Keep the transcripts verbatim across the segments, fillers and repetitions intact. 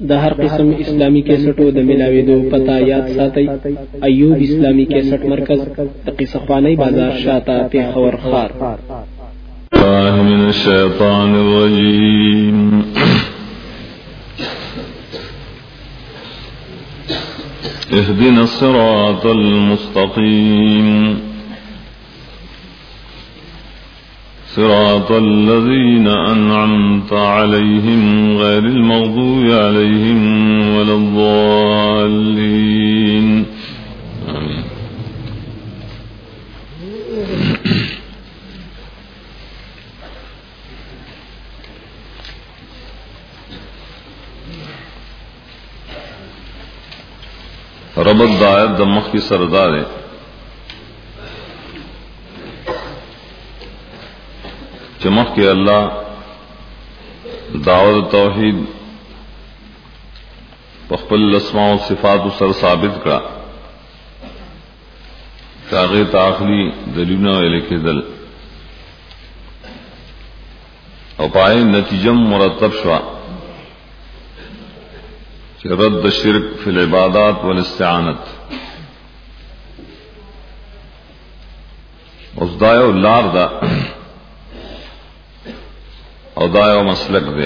د هر قسم اسلامی کیسټو د ملاويدو پتا یاد ساتي. ایوب اسلامی کیسټ مرکز د قصخوانی بازار شاته پیښور خار. الله من الشیطان الرجیم. اهدنا الصراط المستقيم صراط الذين أنعمت عليهم غير المغضوب عليهم ولا الضالين آمين. ربط دایت دمخ کی سردار ہے چمخ کے اللہ دعوت توحید پخپل اسماء و صفات سر ثابت کرا کاغی تاخلی دلینا لکھ دل او پائے نتیجم مرتب شوا رد شرک فی العبادات والاستعانت اس دایو لار دا او دایو مسلک دے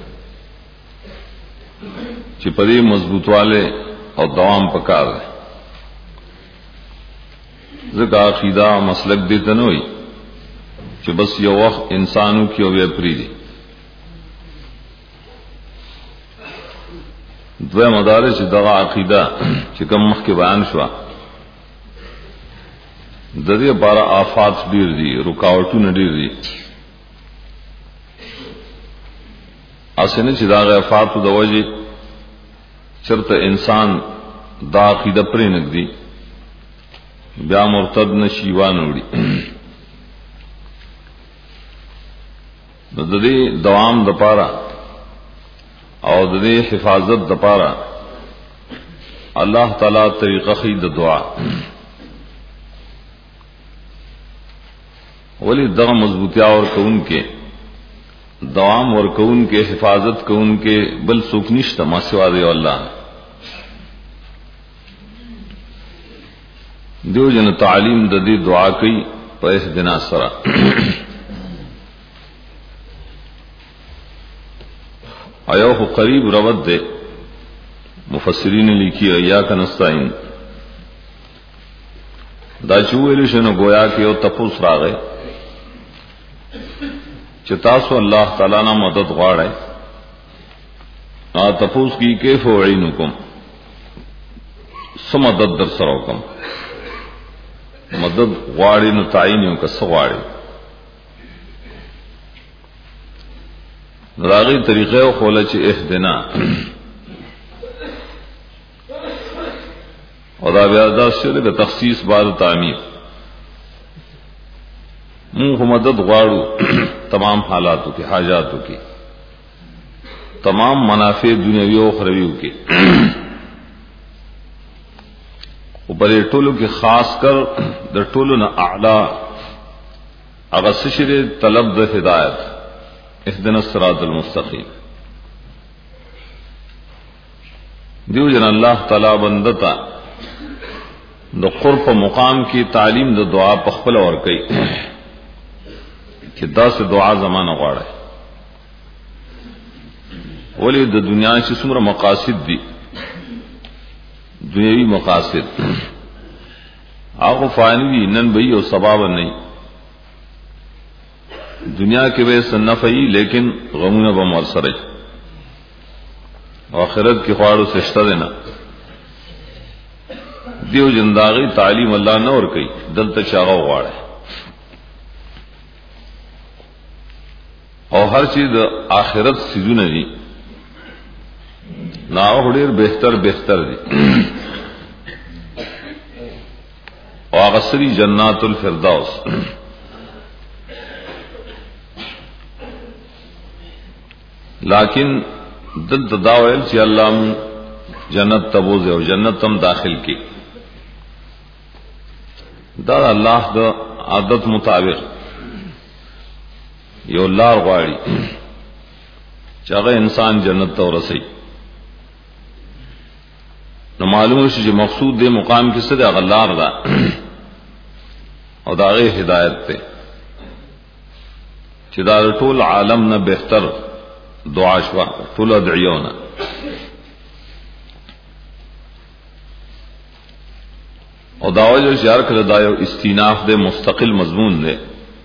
چی پدی مضبوط والے اور دوام پکار دے ذکا عقیدہ مسلک دیتا نوئی چی بس یو وقت انسانوں کی اوی اپری دی دوے مدارے چی دغا عقیدہ چی کم مخ کے بیان شوا ددی بارہ آفات دیر دی رکاوٹو ندیر دی اسنے چی داغ آفاتو دوجی چرت انسان دا عقیدہ پری نگدی بیا مرتد نشیوان اوڑی ددی دوام دپارا او ددی حفاظت دپارا اللہ تعالی طریقہ خید دعا ولی دغا مضبوطیا اور کون کے دوام اور کون کے حفاظت کون کے بل سوکنشت ما سوا دے اللہ دیو جن تعلیم ددی دعا کی پیس دنا سرا ایوہ قریب روت دے مفسرین لکھی ایاک نستعین دا چوئے شنو گویا کہ او تپوس را گئے چتاسو اللہ تعالیٰ نا مدد غاڑے آ تپوس کی کیف اعینکم سمدد در سروکم مدد غاڑی نو تعینیوں کا سغاڑی راغی طریقے و خولچ اہدنا اور دا بیادا شرک تخصیص بعد تعمیر منہ مدد غاڑو تمام حالاتوں کی حاجاتوں کی تمام منافع دنیاوی و اخرویوں کی اوپر ٹولو کی خاص کر در ٹولو نہ اعلی اغسشر طلب د ہدایت اهدنا الصراط المستقیم دیو جن اللہ تعالی بندتا د قرب مقام کی تعلیم د دعا پخپل اور کئی کہ دا سے دعا زمانہ غواړي ولی د دنیا چې څومره مقاصد دي دنیوي مقاصد هغه فانی دي نن به یو سبب نه دنیا کے بے صنفئی لیکن غمونه به مرسره آخرت کی خواړو سشتہ دینا دیو جنداغی تعلیم اللہ نہ اور کئی دلتا چاغو غواړي اور ہر چیز آخرت سیزونه دي نا ډیر بہتر بہتر دي او هغه سری جنات الفردوس لیکن دل تداویل چی اللہ جنت تبوز او جنت تم داخل کی دا اللہ دا عادت مطابق یو لار غواړي چې هغه انسان جنت ته ورسي نو معلوم شي چې مقصود دې مقام کې څه د غلار ده او داغه هدایت ته چې دا ټول عالم نه بهتر دعا شوا ټول ادعیونه او داوجه شعر کړه دا یو استیناف دے مستقل مضمون دے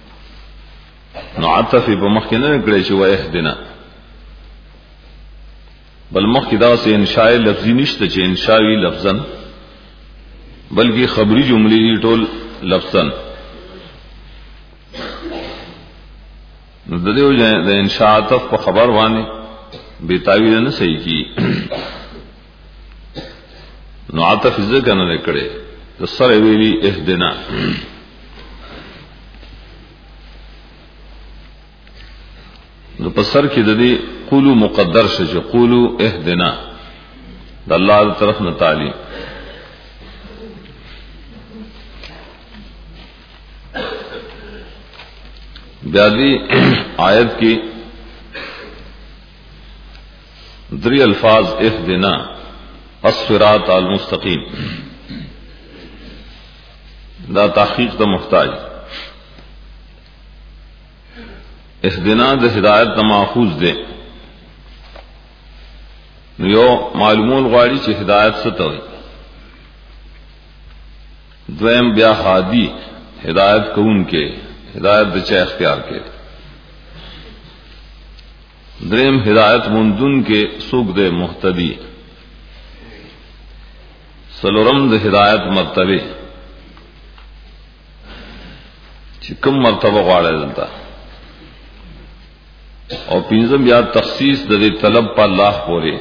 نو عطف په مخ کې نه کړی چې وایهدنا بل مخ کې دا سه انشاء لفظی نشته چې انشاوی لفظا بلکې خبری جملې ټول لفظا نو د دې د انشاء عطف په خبر باندې به تعویل نه صحیح کی نو عطف ذکر نه کړي د سره ویلي اهدنا نو په سر کې د دې قولو مقدر شې قولو اهدنا د الله تعالی طرف نه تعلیم بیا دې آیت کې دری الفاظ اهدنا الصراط المستقیم دا تحقیق دا محتاج اهدنا دا ہدایت دا ماخوذ دے یو معلومون غواړي چې ہدایت څه ته وي دویم بیا هادي ہدایت کوون کې ہدایت د چا اختیار کې دریم ہدایت مندون کې سوق دے مهتدی سلورم د ہدایت مرتبه چې کوم مرتبه غواړي دلته او پنځم بیا تخصیص د دې طلب په الله پورې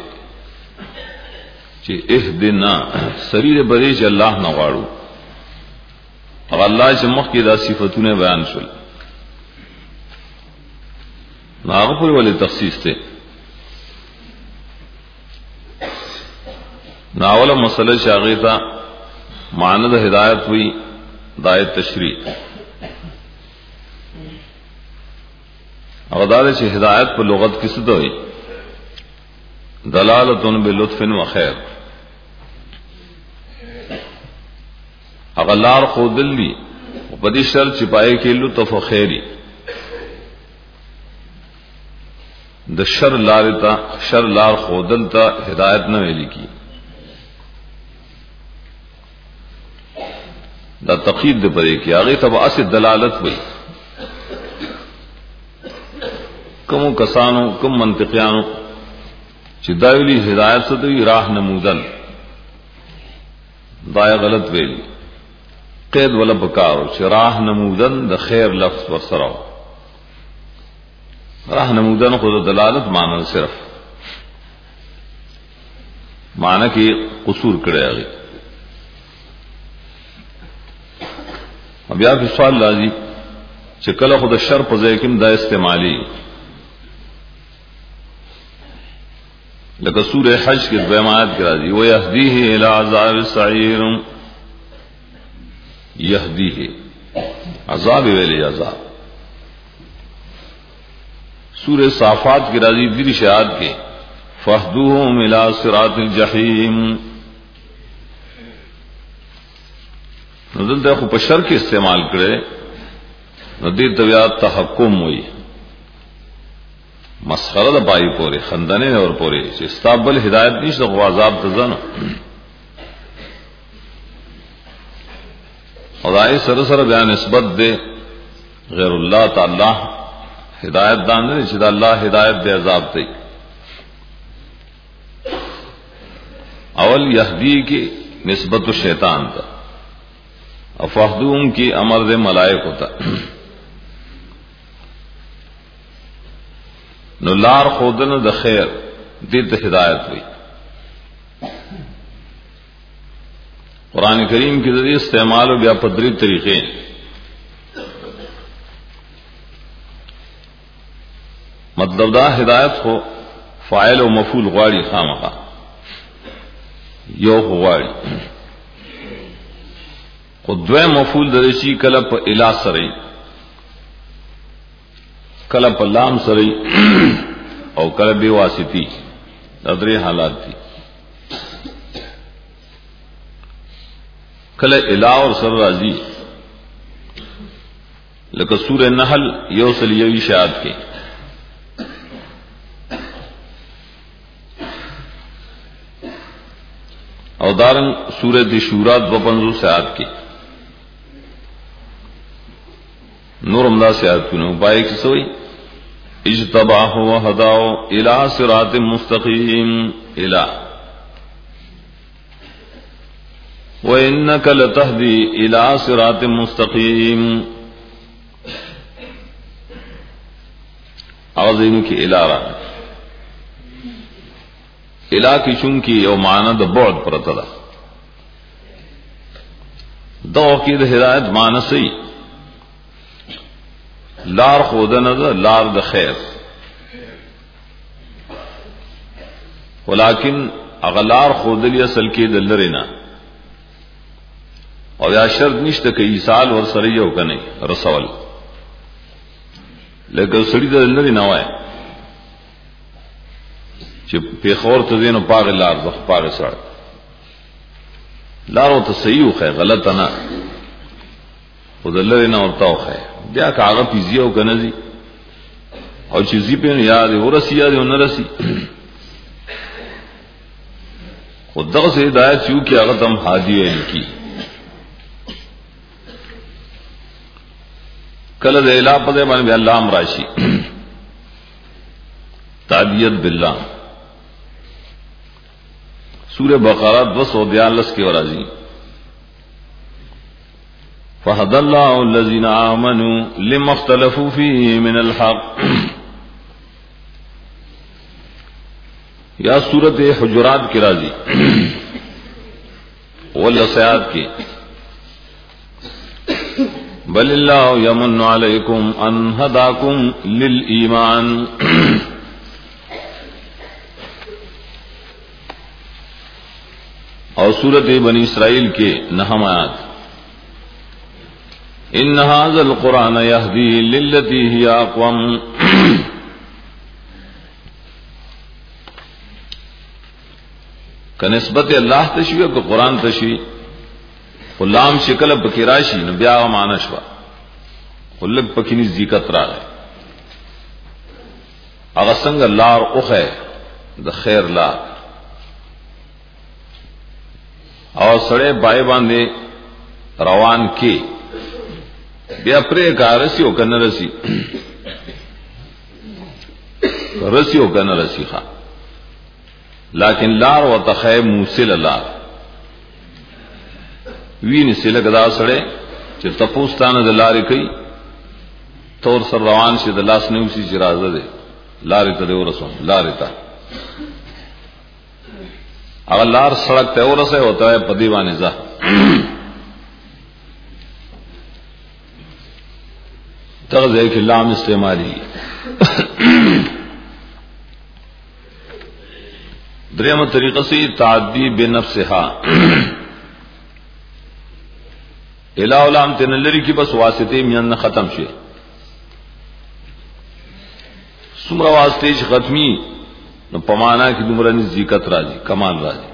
چې اهدنا سریر بری چې الله نه غواړو او الله چې مخکې دا صفاتونه بیان شول هغه پورې ولې تخصیص ته ناوله مسله شاغیتا معنی د هدایت وی دایت تشریع او دا چې ہدایت په لغت کې څه دوی دلالتون بلطف و خیر اغلار خودل دی په دې شرط چې پای کې لطف او خیری د شر لار ته شر لار خودل ته ہدایت نه ویل کی دا تقید د پرې کې هغه ته اصل دلالت وي کمو کسانو کم منطقیانو چې دایلی ہدایت څه دی راہ نمودل دا غلط ویلی قید ولا بکاو چې راہ نمودن د خیر لفظ ورسره راہ نمودن خو د دلالت معنی صرف معنی کې قصور کړی هغه بیا په سوال لازم چې کله خو د شر په ځای کې دا استعمالي لکه سورہ حج کې دویم آیت کې راځي و يهديه الى عذاب السعير يهديه عذاب ویلي عذاب سورہ صافات کې راځي دې شهادت کې فاهدوهم الى صراط الجحيم نو دلته خو په شر کې استعمال کړي نو دې تویا تحکم وي مسخره د پای پورې خندنه اور پورې چې استابل هدایت نشته غو عذاب ته ځنه خدای سره سره بیان نسبت دے غیر الله تعالی ہدایت دان نه چې د الله ہدایت دے عذاب ته اول یهدی کی نسبت شیطان تا افاحدوم کی امر دے ملائکہ تا نو لار خودن د خیر دې ته ہدایت وي قران کریم کې د دې استعمال او بیا په درې طریقې مطلب دا ہدایت خو فاعل او مفعول غواړي خامخا یو غواړي خو دوه مفعول د شي کله په الا سره کله په لام سره او کله به واسطي دا درې حالات دي کله الہ اور سر راضی لکه سورہ نحل یو سل یوی شاعت کې او دارن سورہ شورا دو پنځو ساعت کې نور امدا ساعت کو پای کې سوئی اجتباہ وهداو الى صراط مستقیم الى وانك لتهدي الى صراط مستقیم اوازینو کی الارا الہ کی چونکی یو معنی د بعد پرته ده دو کی د ہدایت معنی سی لار خودنه ده لار د خیر ولکن اغلار خودلی اصل کې د لرینا او یا شرط نشته کې ایصال ور سره یو کنه رسول لکه سړی د لری نه وای چې په خور ته دینو پاغ لار د پاغ سره لارو ته صحیح خو غلط نه خو د لری نه ورته خو بیا کاغه پیزیو کنه زی او چې زی په یاد ورسی یاد ونرسی خدغه سے ہدایت یو کی هغه تم هادی ویل کی کله د الہ په باندې الله امراشی تعبیت بالله سورہ بقرہ دو سو بیالیس کی ورازی فہد اللہ الذین آمنوا لما اختلفوا فیہ من الحق یا سورۃ حجرات کی رازی واللسیات کی بل اللہ یمن علیکم ان ہداکم للایمان اور سورۃ بنی اسرائیل کے نہم آیات ان ھذا القرآن یہدی للتی ہی اقوم کا نسبت اللہ تشویہ کو قرآن تشویہ غلام شکل بکراشی نبیا و مانشوا خلق پکینی ذکر را گئے اغسنگ لار اخے د خیر لار اور سڑے بائے باندھے روان کے بیا پرے کا رسی ہو کر نہ رسی رسی ہو کر نہ رسی خا لیکن لار و تخے موسل لار وین سلک دا سڑے چې تپوستانه د لارې کوي تور سر روان شي د لاس نه وسی جرازه ده لارې ته ورسوم لارې ته هغه لار سړک ته ورسه ہوتا ہے پدی باندې ځه تغذیه کې لام استعمالي دریم طریقه سے تعدی بنفسها الہ علام تن لری کی بس واسطے میان ختم شي سمرا واسطے ختمی نو پمانا کی دمرا نزدېکت راځي کمال راځي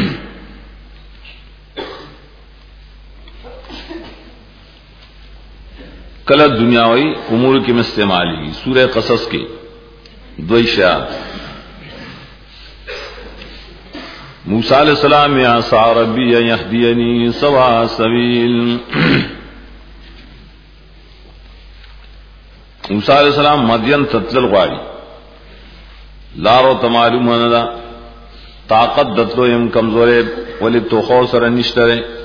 کله دنیاوی امور کې استعمالي سورہ قصص کې دوی شاعت موسیٰ علیہ السلام یا عصا ربی یهدینی سوا سبیل موسیٰ علیہ السلام مدین تتلل غواړي لارو تمالو مندا طاقت دتلو یم کمزورې ولی تو خو سره نشته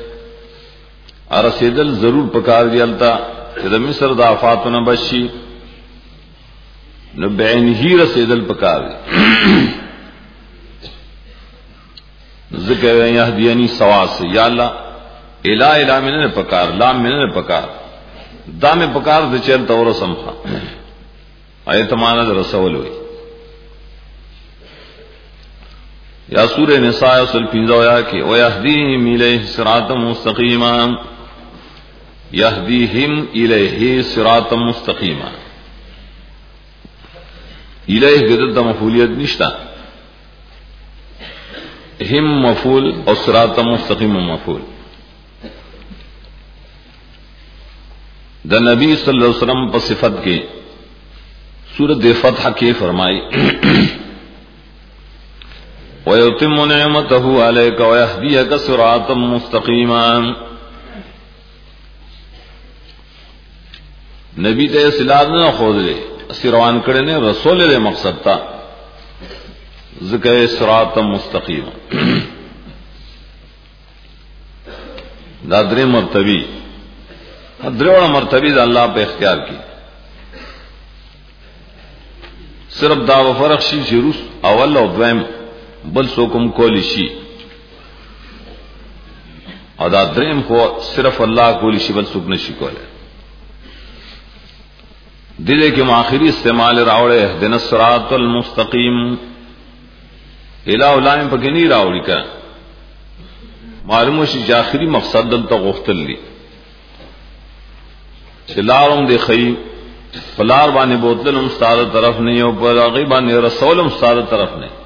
ارسیدل ضرور پکار دی التا چې د مصر د آفاتونه بشي نو بعین هی رسیدل پکار دی ذکر یهدینی سواس یا اللہ الہ الہ میں نے پکار لام میں نے پکار دام پکار دے چل تو سمخا ایت مانا رسول ہوئی یا سورہ نساء اصل پنځه یا کہ او یهدیهم الیہ صراطا مستقیما یهدیهم الیہ صراطا مستقیما الیہ گدد مفعولیت نشتا ہم مفعول اور صراط مستقیم مفعول द नबी सल्लल्लाहु अलैहि वसल्लम पर सिफत के सूरत फतह के फरमाई वयुतिम्मु निअमतहु अलैका वयहदियका सिरातम मुस्तकीमा। नबी ते सिलाद न खोदले सिरवान करे ने रसूल ले मकसद था ज़िक्र सिरातम मुस्तकीमा। दादरे मर्तबी द्रोण मर्तबी अल्लाह पे इख्तियार की सिर्फ दाव फरक शी जिरुस अवल और द्वैम बल सोकुम कोली शी और दाद्रेम को सिर्फ अल्लाह कोली शी बल सुकन शी कोले दिले के आखिरी इस्तेमाल रावड़े दिन सिरातुल मुस्तकीम इला उलाम पके नहीं रावड़ी का मालूम शी आखिरी मकसद दल तो गुफ्तल ली लारम देखई पलार बाने बोतल मुस्ताद तरफ नहीं हो पर आगे बाने रसौल मुस्ताद तरफ नहीं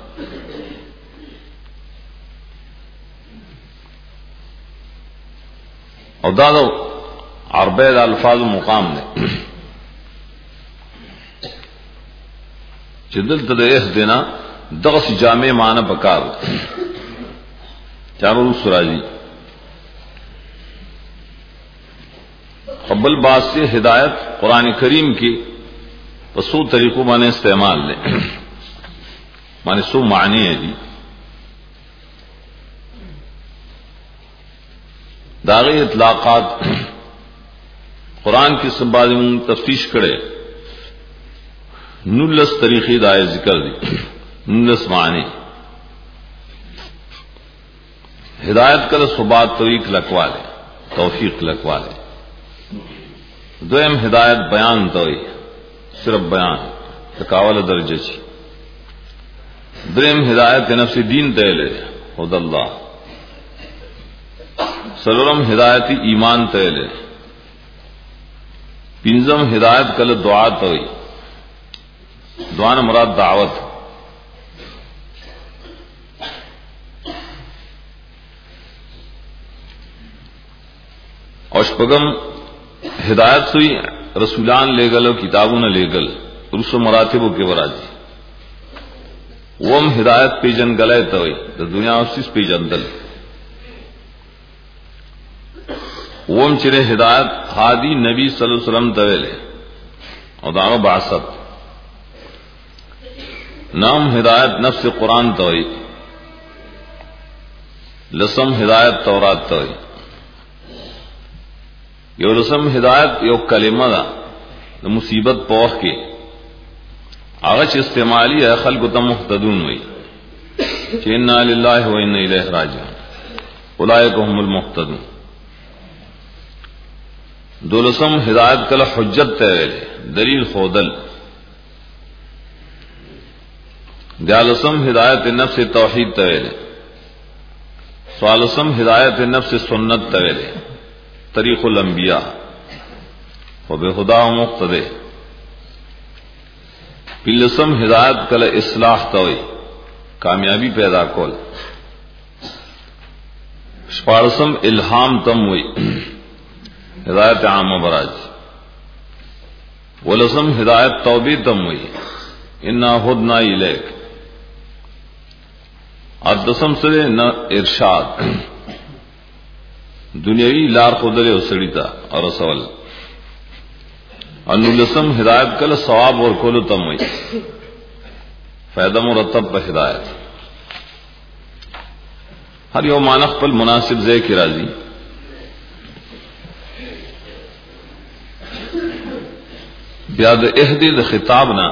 और दादो अरबैद अल्फाज मुकाम ने चिदल तदेह देना दगस जामे माना पकार चारू सुराजी कब्बल बात से हिदायत कुरान करीम की सो तरीकों माने इस्तेमाल ले माने सो मानी है जी दागे इतलाकात कुरान की संबाद में तफ्तीश करे नुल्लस तरीके दाए जिक्र दी नुल्लस मानी हिदायत कर सुबात तोईक लकवा ले तौफीक लकवा ले दोयम हिदायत बयान तो सिर्फ बयान तकावल दर्जे छी द्रेम हिदायत नफ्सी दीन तैले हुदल्ला सलरम हिदायती ईमान तैले पिंजम हिदायत कल दुआ तो दुआन मुराद दावत और शपगम हिदायत सुई रसूलान ले गल किताबों न ले गल रुस मरातिबों के वराजी वम हिदायत पे जन गलय तवई तो दुनिया उसी पे जंदल वम चिरे हिदायत हादी नबी सल्लल्लाहु अलैहि वसल्लम तवेले और दानो बासत नाम हिदायत नफ्स कुरान तवई लसम हिदायत तौरात तवई यो रसम हिदायत यो कलिमा दा मुसीबत पौख के आगच इस्तेमाली है खल्क तम मुहतदून हुई इन्ना लिल्लाहि व इन्ना इलैहि राजिऊन उलाइका हुमुल मुहतदून। दो रसम हिदायत कल हुज्जत तैले दलील खोदल दयालसम हिदायत नफ्स तौहीद तैले स्वालसम हिदायत नफ्स सुन्नत तैले तरीक़ुल अंबिया व बेहुदा मुक्तदे पिलसम हिदायत कल इस्लाह तोई कामयाबी पैदा कोल स्पारसम इल्हाम तम हुई हिदायत आम बराज वलसम हिदायत तौबी तम हुई इन्ना हुदना इलैक अदसम से न इरशाद दुनियावी लार खुदले उसड़ीता और रसवल अनुलसम हिदायत कल सवाब और कोलो तम हुई फायदा मुरतब पर हिदायत हर यो मानक पल मुनासिब जय की राजी ब्याद एहदिल खिताब ना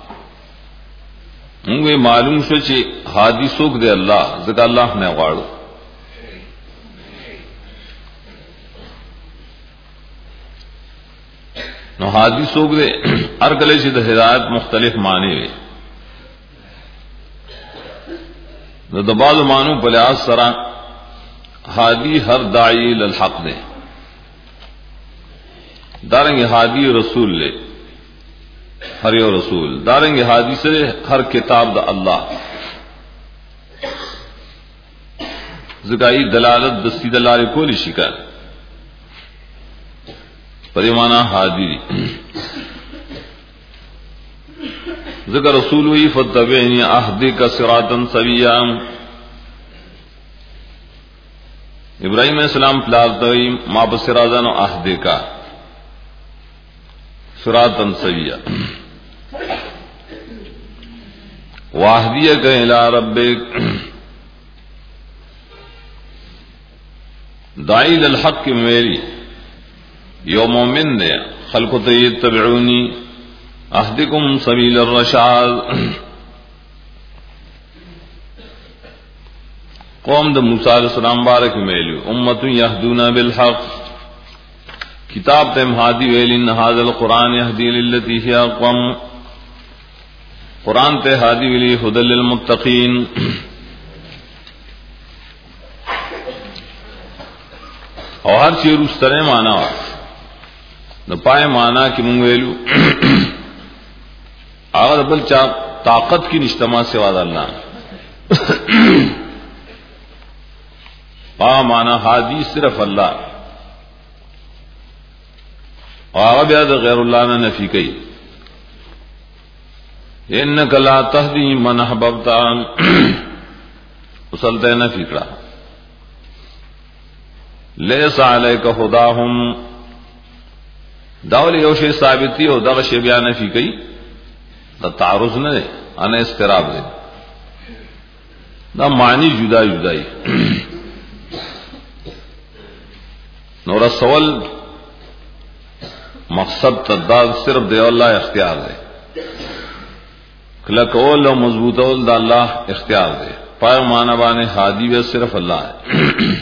मुझे मालूम शो चे हादी सोख दे अल्लाह जका अल्लाह ने वाड़ो नो हादी सोख दे हर गले से हिदायत मुख्तलिफ माने हुए न दबाल मानू बलियाज सरा हादी हर दाई लल हक दे दारेंगे हादी रसूल ले हर यो रसूल दारेंगे हादी से हर किताब द अल्लाह जगाई दलालत दस्ती दलाल को शिकार پریمانا حاضری ذکر رسولوی فتبعنی اهدک صراطا سویا. ابراہیم علیہ السلام پلارتوی ما بصراطا اهدک صراطا سویا واهدیک الی ربک. داعی للحق کی میری یو مومن دے خلق تتبعونی اہدکم سبیل الرشاد. قوم دا موسیٰ علیہ السلام بارک میلی امت یہدون بالحق کتاب تیم ہادی ویلی ان هذا القرآن یہدی للتی ہی اقوم. قرآن تے ہادی ویلی ہدی للمتقین. اور ہر چیز اس طرح مانا نہ پائے مانا کہ منگ ویلو آغا بل چا طاقت کی نشتما سے وعد اللہ پا مانا حادی صرف اللہ اور آغا بیاد غیر اللہ نے نفی کئی انکا لا تہدی من احببتا اسلتے نفی کرا لیس علیک خداہم داول یوشی ثابتی ہو دغش بیان فی کئی دا تعرض نہ دے انا استراب دے دا معنی جدا جدائی نورا سوال مقصد تداد صرف دے اللہ اختیار دے کلکول و مضبوطول دا اللہ اختیار دے پائے معنی بانے حادی و صرف اللہ ہے.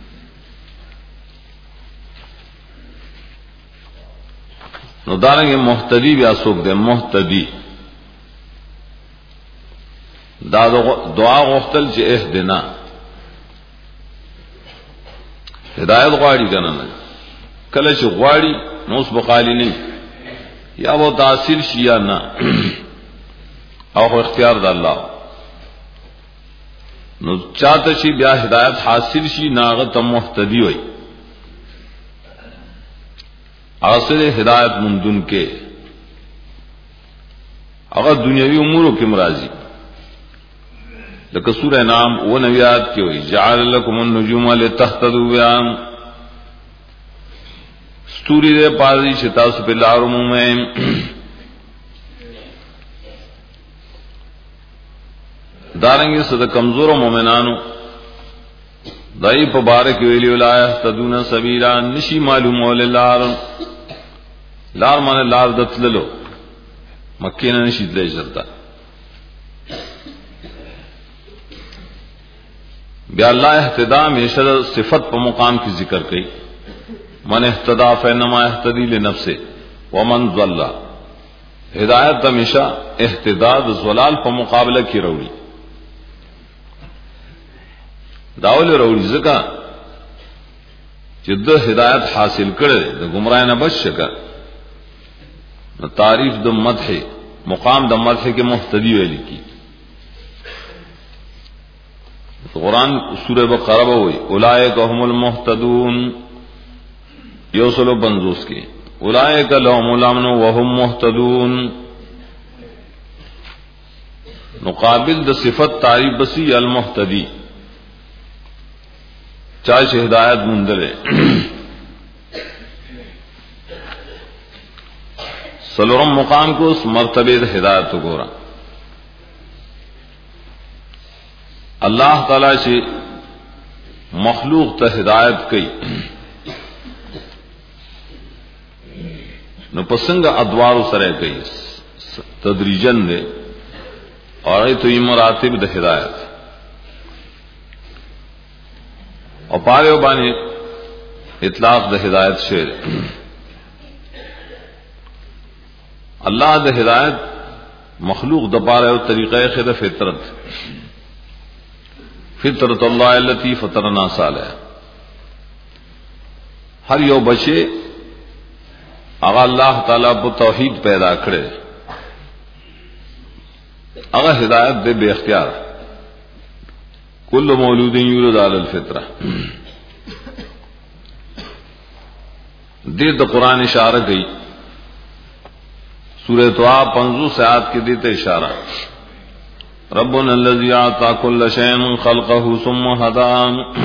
نو دارنگے محتدی بھی اسوک دے محتدی دا دعا غختل چے اہدنا ہدایت غواڑی کنا نا کلچ غواڑی نوس بقالی نہیں یا وہ تاثیر شیا نا او اختیار دا اللہ نو چاہتا چی بیا ہدایت حاصل شی ناغت محتدی ہوئی اصل ہدایت مندن کے اگر دنیاوی اموروں کے مرازی لکہ سورہ نام وہ نویات کی ہوئی جعل لکم النجوم لتہتدوا بها ستوری دے پازی شتاس پہ لارموں میں دارنگی صد کمزور و مومنانو دائی پا بارک ویلی ولا یہتدون سبیلا نشی معلوم ولی لارم لار مانے لار دتللو مکی نے نشید لے جرتا بیا اللہ احتدا ہمیشہ صفت پا مقام کی ذکر کئی من احتدا فینما احتدی لنفسے ومن ضل ہدایت ہمیشہ احتداد زلال پا مقابلہ کی روڑی داول روڑی زکا جد ہدایت حاصل کرے دا گمراہ نہ بچ سکا تعریف د مدح مقام د مدح کے محتدی ویلی کی قرآن سورہ بقرہ ہوئی اولئک هم المهتدون یوسلو بنزوس کے اولئک لهم الامن وهم مهتدون مقابل د صفت تعریف بسی المحتدی چاہے ہدایت مندلے سلورم مقام کو اس مرتبے ہدایت کو رہا اللہ تعالی سے مخلوق تا ہدایت کئی نو پسنگ ادوار سرے کئی تدریجن دے اور تو یہ مراتب دا ہدایت اور پارے بانے اطلاق دا ہدایت شعر اللہ دا ہدایت مخلوق دا پارے و طریقہ خد فطرت فطرت اللہ التی فطر الناس علیہ ہر یو بچے اگر اللہ تعالیٰ کو توحید پیدا کرے اگر ہدایت دے بے اختیار کل مولود یولد علی الفطرہ دے د قرآن اشارہ گئی سورہ طه پنځوس آیات کې دیتے اشارہ ربنا الذي اعطى كل شيء خلقه ثم هدى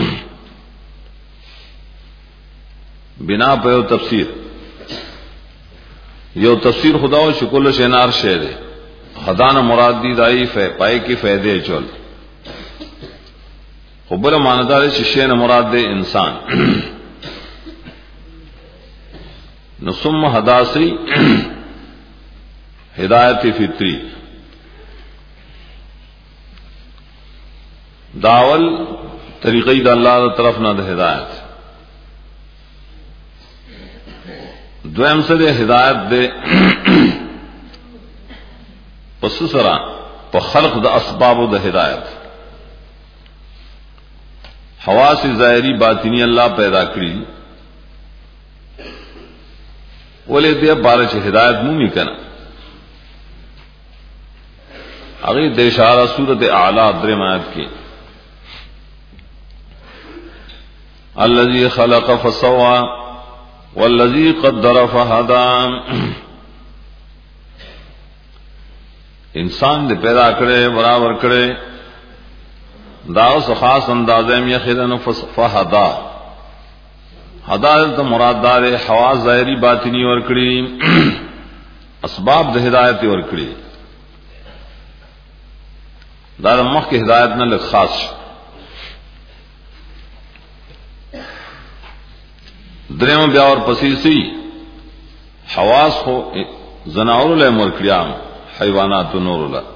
بنا په تفسیر یو تفسیر خدا او شکل شینار شه ده خدان مراد دی ضعیف ہے پای کی فائدے چول خبر ماندار شین مراد دے انسان نصم ہداسی ہدایت فطری داول طریقی دا اللہ دا طرف نہ دا ہدایت دویم سے دے ہدایت دے پس سرا پا خلق دا اسباب دا ہدایت حواس ظاہری باطنی اللہ پیدا کری ولی دے بارچ ہدایت مومی کنا اگی دے اشارہ سورت اعلی درمایت کی الذی خلق فسوى والذی قدر فہدى انسان دے پیدا کرے برابر کرے داو سے خاص اندازے میں یخدن فہدا ہدایت مراد دار حواس ظاہری باطنی اور کڑی اسباب دے ہدایت اور کڑی دار مخ کی ہدایت نہ لگ خاص دریم بیا اور پسیسی حواس کو زناور لے مرکڑیام حیوانات و نور اللہ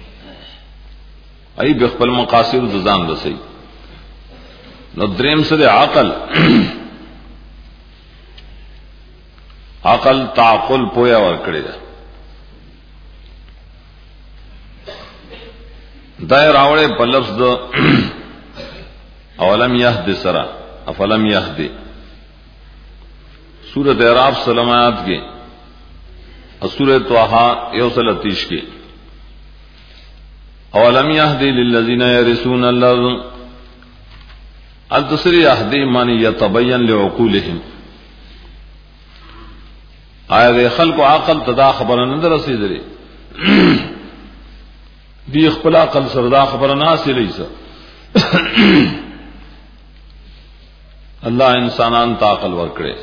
ای بخپل مقاصد دزان رسی نو دریم سر عقل عقل تعقل پویا ورکڑے گا دائر راوڑے پر لفظ دو اولم یهد سرا افلم یهد سورۃ اعراف سلام آیات کے اور سورۃ طه یوصل تیش کے اولم یهد للذین یرثون الارض التسری یهد من یتبین لعقولهم آیا خلق و عقل تدا خبر نہ رسیدلی دی خپل عقل سردا خبر نہ حاصل ایسا اللہ انسانان تعقل ورکڑے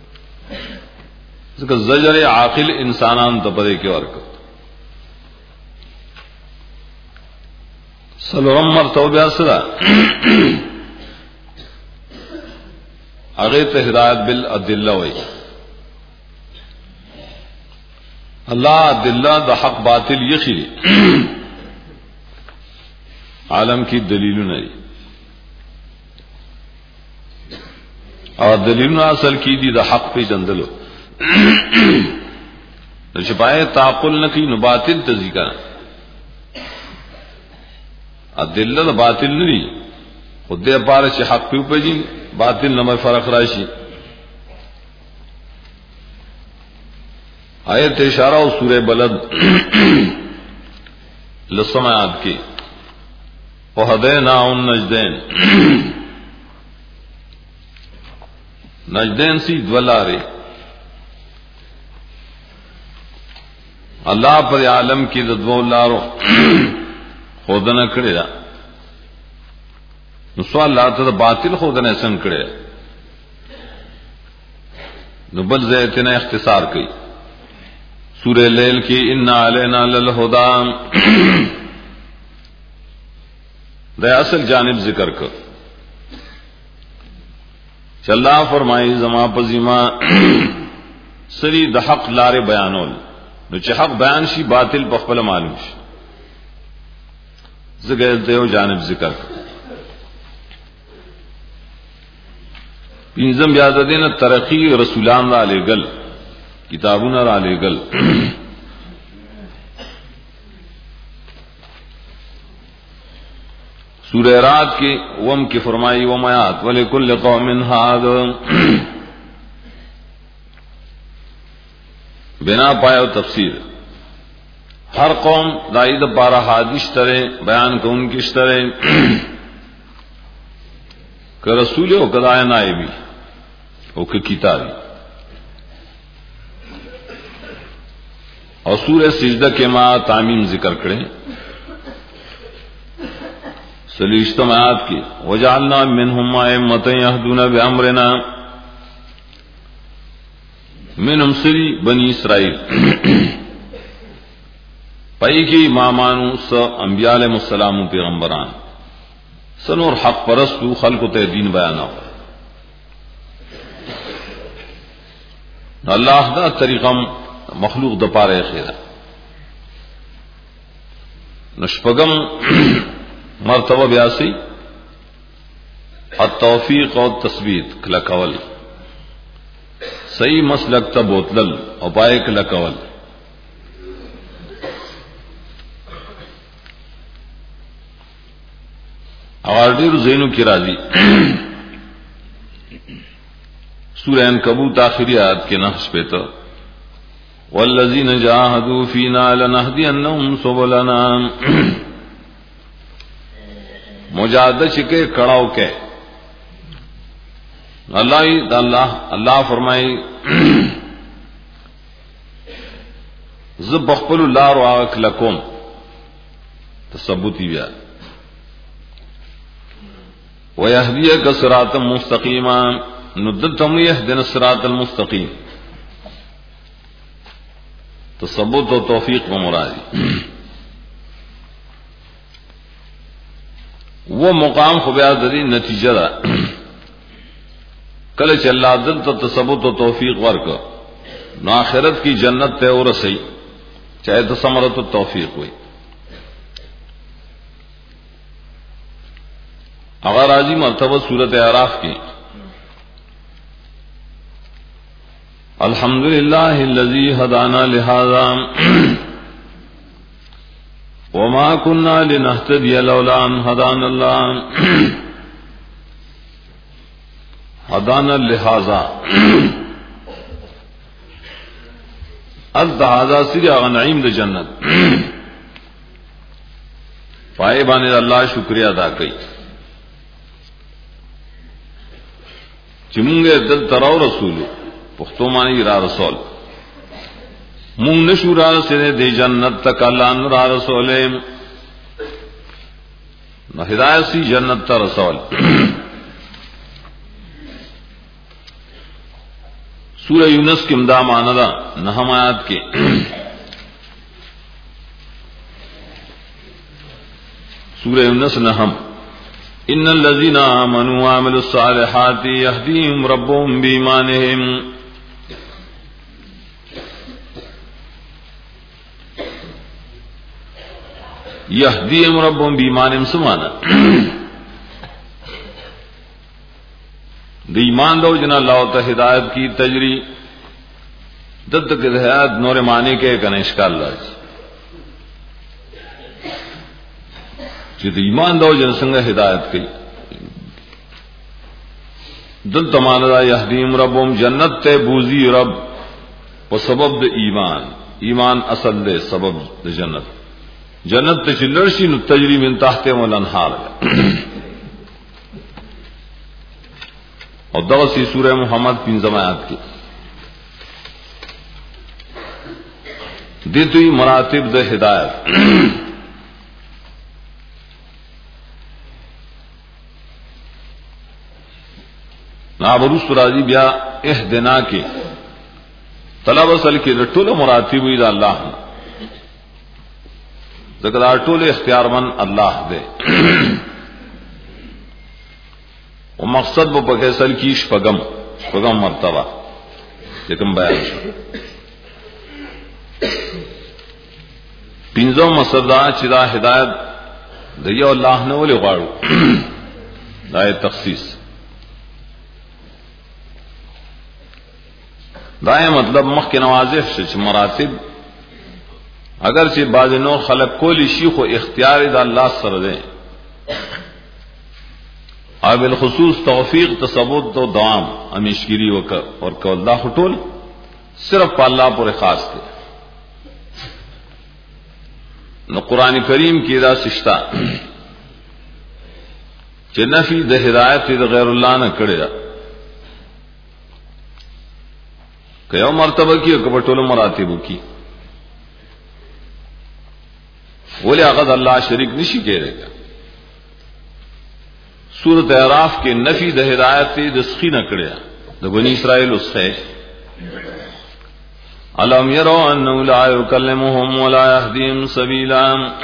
ذکر زجر عاقل انسانان تپدے کے ورک سلورم مرتبہ سرا اغیت ہدایت بالادلہ وی اللہ دلہ دا حق باطل یخی عالم کی دلیل نہیں اور دلیل اصل کی دی دا حق پہ دندلو چھپائے تعقل نہ کی نو باطل تذکر ادلہ دا باطل نہیں خود دے پارے چھ حق پہ پہ جی باطل نہ فرق راشی آیت اشارہ و سورہ بلد لسماعات کی وہدیناہ النجدین نجدین سی دولارے اللہ پر عالم کی ددو لارو خودنا کڑے دا نسو اللہ تا باطل خودنا سن کڑے نبل زیتنا اختصار کی سورہ لیل کی انا علینا للہدا دا اصل جانب ذکر کر چلا فرمائی زما پزیما سری د حق لار بیانول نو چې حق بیان شي باطل په خپل معلوم شي زګر دیو جانب ذکر پینځم بیا د دین ترقی رسولان را لګل کتابونه را لګل سورہ رات کے وم کی فرمائی وم آیات وَلِكُلِّ قَوْمٍ هَادٍ بنا پایا تفسیر ہر قوم دائید پارا حادث طرح بیان کو ان کی طرح کہ رسول ہو کدائے نائبی ہو کہ کتابی اور سورہ سجدہ کے ما تعمیم ذکر کریں سلیشتم آیات کی وجعلنا منہم ائمۃ یہدون بامرنا منہم سری بنی اسرائیل پئی کی امامانو س انبیاء علیہ السلام پیغمبران سنور حق پرستو خلق تے دین بیاناو اللہ دا طریقہ مخلوق د پاره خیره نشپغم مرتبہ بیاسی التوفیق و تثبیت کلا کول صحیح مسلک تا بوتلل او پائے کلا کول اور دیر زینو کی راضی سورہ عنکبوت آخری آیت کے نحس پہ تو والذین جاہدوا فینا لنہدینہم سبلنا مجاہدہ چکے کڑاو کے اللہ اللہ اللہ فرمائی زب بخبل اللہ رعاک لکم تصبتی بیا ویہدیک صراطا مستقیما ندتم یہدن الصراط المستقیم تصبت و توفیق و مرادی وہ مقام خبیات دی نتیجہ دا کل چل اللہ دل تو تصبت و توفیق ورک نو آخرت کی جنت تے اور سی چاہے تصمرت و توفیق ہوئی اگر آجی مرتبہ صورت اعراف کی الحمدللہ الذی ہدانا لہذا وما كنا لنهتدي لولا ان هدانا الله هدانا لهذا هذا سری نعیم د جنت پائے بانے اللہ شکریہ ادا کئی چمونگے دل تراو رسول پختو مانی را رسول مونگ نشو را رسولے دے جنت تک اللہ را رسولے نو ہدایت سی جنت تا رسول سورہ یونس کی امدہ ماندہ نہم آیات کے سورہ یونس نہم ان الذین آمنوا وعملوا الصالحات یہدیہم ربهم بایمانہم یہدیہم ربهم بایمانہم سمانا دی ایمان دو جنا اللہ تا ہدایت کی تجری دد تک ہدایت نور معنی کے کنشکال لاج چیت ایمان دو جن سنگ ہدایت کی دل تمانا یہدیم ربهم جنت تے بوزی رب و سبب د ایمان ایمان اصل دے سبب د جنت جنت تے چلرشی نو تجری من تحت الانہار اور دوسی سورہ محمد پنجم آیات کی دیتوی مراتب د ہدایت نابروس راضی بیا اہدنا کے طلب اصل کے رٹول مراتب ہوئی دا اللہ ذکر رٹول اختیار من اللہ دے وہ مقصد وہ پکیسل کی شپگم شپگم مرتبہ لیکن بیان شو پینزو مسردہ چدا ہدایت دیو اللہ نے ولی غاڑو دائے تخصیص دائیں مطلب مخ کے نوازش چھ مراتب اگر چھ بعض نور خلق کولی شیخ و اختیار دا اللہ سر دیں اور بالخصوص توفیق تصبت و دوام امیشگیری اور کولدہ خطول صرف پا اللہ پر خاص تھے نو قرآن کریم کی دا سشتہ چھ نفی دا ہدایت دا غیر اللہ نہ کڑے دا کہ یو مرتبہ کی اور کبٹول مراتب کی بولے اغد اللہ شریک نشی کہہ رہے گا. سورۃ اعراف کے نفی د ہدایت دسخی نہ کڑیا د بنی اسرائیل اس ہے الم يروا انه لا يكلمهم ولا يهديهم سبيلا.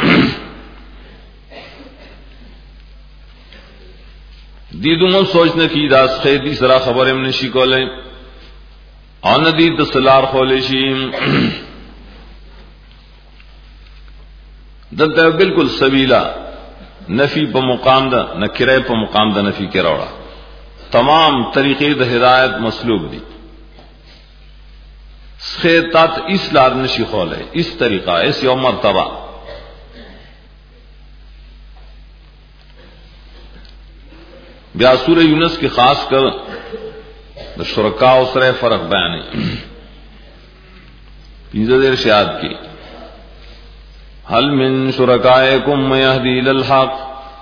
دیدوں سوچنے کی داس خیدی سرا خبر ہم نشی کولے ان دی تسلار خولشیم دلتا بالکل سبیلا نفی پا مقام دا نکرے پا مقام دا نفی کے روڑا تمام طریقے دا ہدایت مسلوب دی خیطات اس لار نشی خولے اس طریقہ اس یوم مرتبہ بیا سورہ یونس کی خاص کر شرکا اسرے فرق بیان پینزہ دیر شہاد کی هل من شرکائکم من یہدی للحق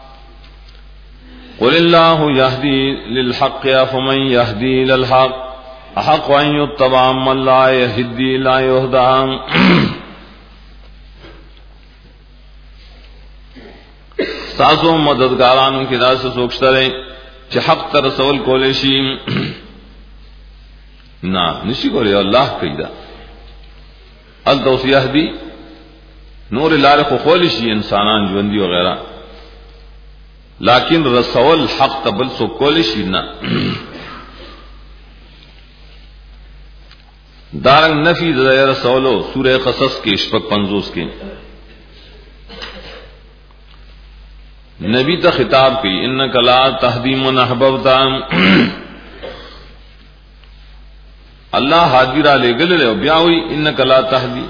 قل اللہ یہدی للحق فمن یہدی للحق احق ان یتبع من لا یہدی لا یہدی. ساسو مددگارانوں کی دا سے سوچتا رہے کہ حق تر رسول کولے شی نا نشی کولے اللہ قیدہ الدوس یہدی نور لار کو خولشی انسانان جوندی وغیرہ لیکن رسول حق تبل سو کولشی نا. دارنگ نفی دا رسولو سورہ قصص کے شپک پنزوس کے نبی تا خطاب کی انک لا تہدی من احببتا اللہ حاضر علی گلے لے بیاوی انک لا تہدی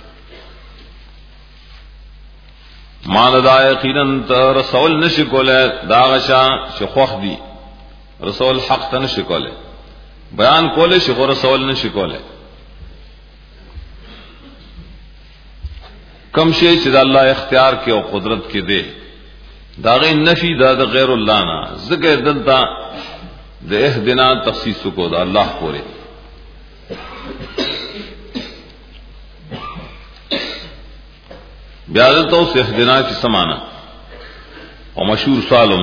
مان دا یقیناً تا رسول نشکولے داغشا شخوخ دی رسول حق تا نشکولے بیان کولے شخو رسول نشکولے کم شے چید اللہ اختیار کے و قدرت کے دے داغی نفی دا دا غیر اللہ نا ذکر دلتا دا اہدنا تخصیص کو دا اللہ پورے بیادتا اس اہدنا کی سمانا اور مشہور سوالوں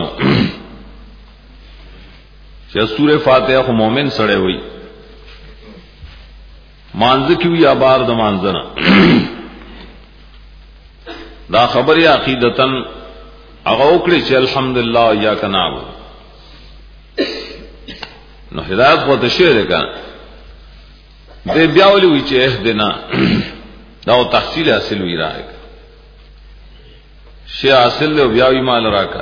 چاہے سورہ فاتحہ کو مومن سڑے ہوئی مانز کی ہوئی آبار دا مانزنا دا خبر عقیدتاً اگا اکڑی چے الحمدللہ ایاک نعبد نو ہدایت کو تشیر کا دے بیاولی ہوئی چے اہدنا دا وہ تحصیل حاصل ہوئی رہا ہے شیع حاصل لے بیاوی مال راکا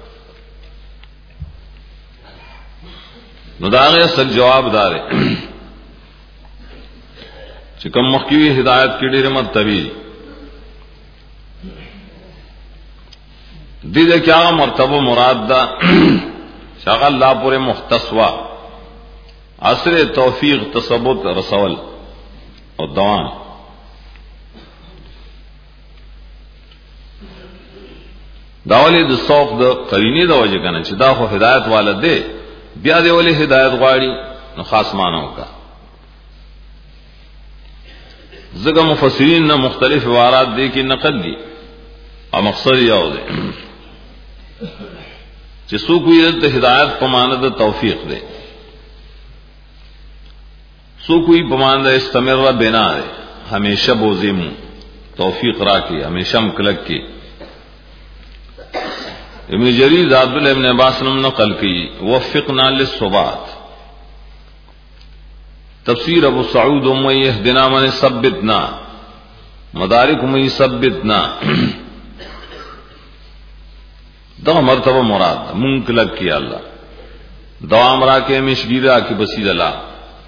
نو دا غیر سل جواب دارے چکم مخیوی ہدایت کی دیر مرتبی دیدے کیا مرتبہ مراد دا شاغل اللہ پورے مختصوا عصر توفیق تصبت رسول اور دوان داولی دا صوف دا قرینی دا وجہ کنا چھ دا خو ہدایت والا دے بیا دے ولی ہدایت غاڑی نو خاص معنی کا زگا مفسرین نے مختلف عبارات دے کی نقل دی اور مقصد یاو دے جسو کوئی ہدایت پماند توفیق دے سو کوئی پماند استمر بنا دے ہمیشہ بوزیم توفیق را کے ہمیشہ مکلک کے. ابن جریر عبداللہ ابن عباس نے نقل کی وفقنا للصبات تفسیر ابو سعود امی اہدنا من ثبتنا مدارک امی ثبتنا دو مرتبہ مراد منک لگ کیا اللہ دوام را کے مشگیرہ کی بسید اللہ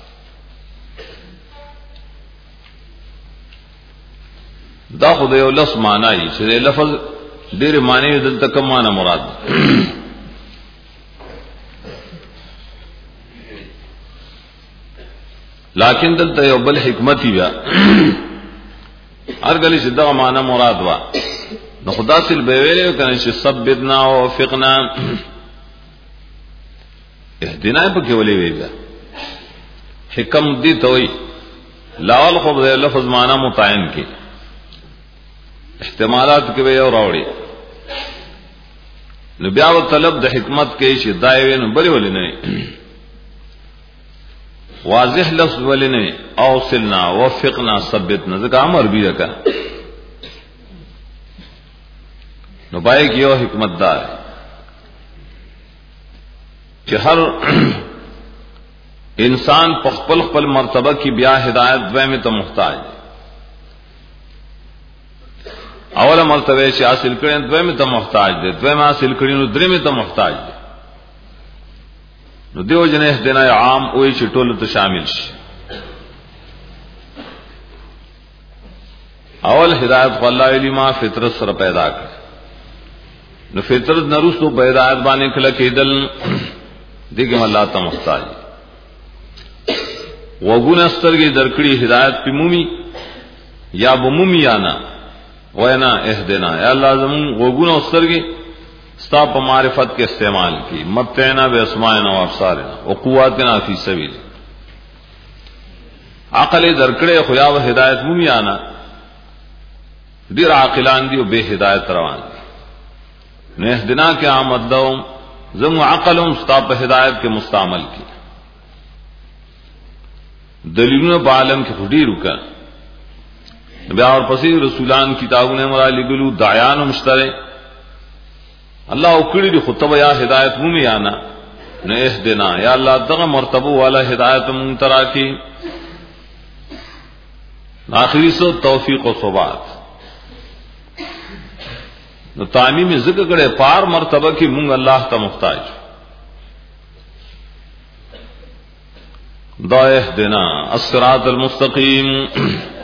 دا خدای او لفظ معنی چې لفظ ډېر معنی دلته کوم معنی مراد لیکن دلته یو بل حکمت بیا هر گلی چې دا معنی مراد وا نو خدا سل به ویلې کنه چې ثبتنا او فقنا اهدنا په کې ولې ویل حکم دي ته وي لاول خو د لفظ معنی متعین کې احتمالات کې به راوړي نو بیا و طلب د حکمت کې چې دایو نو بلی ولې نه واضح لفظ ولې نه اوصلنا وفقنا ثبتنا ځکه امر بي رکا نو پای کې یو حکمت دار چې هر انسان په خپل خپل مرتبه کې بیا هدایت دویمه ته محتاج دی. اوله مرتبه چې حاصل کړي دویمه ته محتاج دی، دویمه حاصل کړي نو دریمه ته محتاج دی. نو دیو جنه اهدنا عام وې چې ټول ته شامل شي. اول هدایت خو الله علما فطرت سره پیدا کړ، نو فطرت نرسو په هدایت باندې کله کېدل دغه الله ته محتاج. وګونه سترګې درکړي هدایت په مومي یا بمومي یا نه وینا اهدنا یا الله زمون وګونه سترګې ستا په معرفت کې استعمال کی متعنا باسماءنا وابصارنا وقواتنا فی سبیل. عقل درکړي خو یا هدایت مومي یا نه ډیر عاقلان دي او به هدایت روان دي. نه اهدنا کې آمد دوم زمو عقلم ستا په هدایت کې مستعمل کی دلیلونه په عالم کې خډي رکا بیا اور پسې رسولان کتابونه مرالي ګلو دایان مشتره الله او کړي دي خطبه یا هدایت مو یا نه نه اهدنا یا الله دغه مرتبه والا هدایت مون ترا کی اخری سو توفیق او ثبات. نو تعمیم ذکر کړي پار مرتبه کې مونږ الله ته محتاج دا اهدنا الصراط المستقیم